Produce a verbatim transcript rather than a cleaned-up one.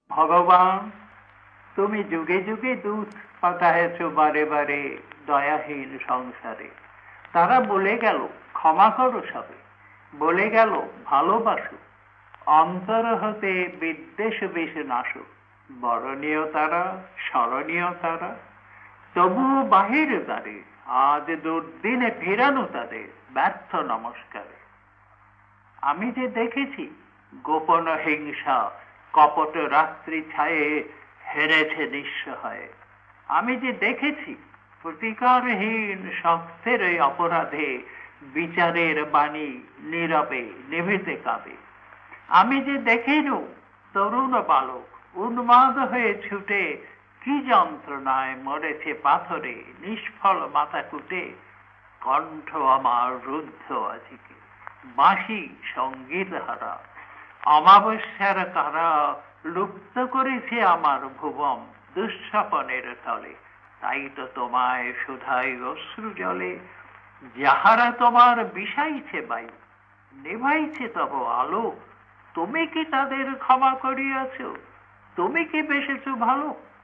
ভগবান, তুমি যুগে যুগে দুধ পাঠায়েছ বারে বারে দয়াহীন সংসারে। তারা বলে গেল ক্ষমা করো সবে, বলে গেল ভালোবাসো, অন্তর হতে বিদ্বেষ বেশ নাশো। বরণীয় তারা, স্মরণীয় তারা, তবুও বাহির দ্বারে আজ দুর্দিনে ফেরানো তাদের ব্যর্থ নমস্কারে। আমি যে দেখেছি গোপন হিংসা কপট রাত্রি ছায়ে হেরেছে নিঃস্ব হয়ে। আমি যে দেখেছি প্রতিকারহীন সত্যের এই অপরাধে বিচারের বাণী নীরবে নিভৃতে কাঁদে। আমি যে দেখিনু তরুণ বালক উন্মাদ হয়ে ছুটে কি যন্ত্রণায় মরেছে পাথরে নিষ্ফল মাথা কুটে। কণ্ঠ আমার রুদ্ধ আজকে, বাঁশি সঙ্গীত হারা, অমাবস্যার কারা লুপ্ত করেছে আমার ভুবন দুঃস্বপনের তলে। তাই তো তোমায় শুধাই অশ্রু জলে, যাহারা তোমার বিষাইছে বায়ু, নেভাইছে তব আলো, তুমি কি তাদের ক্ষমা করিয়াছ? তুমি কি বেসেছ ভালো?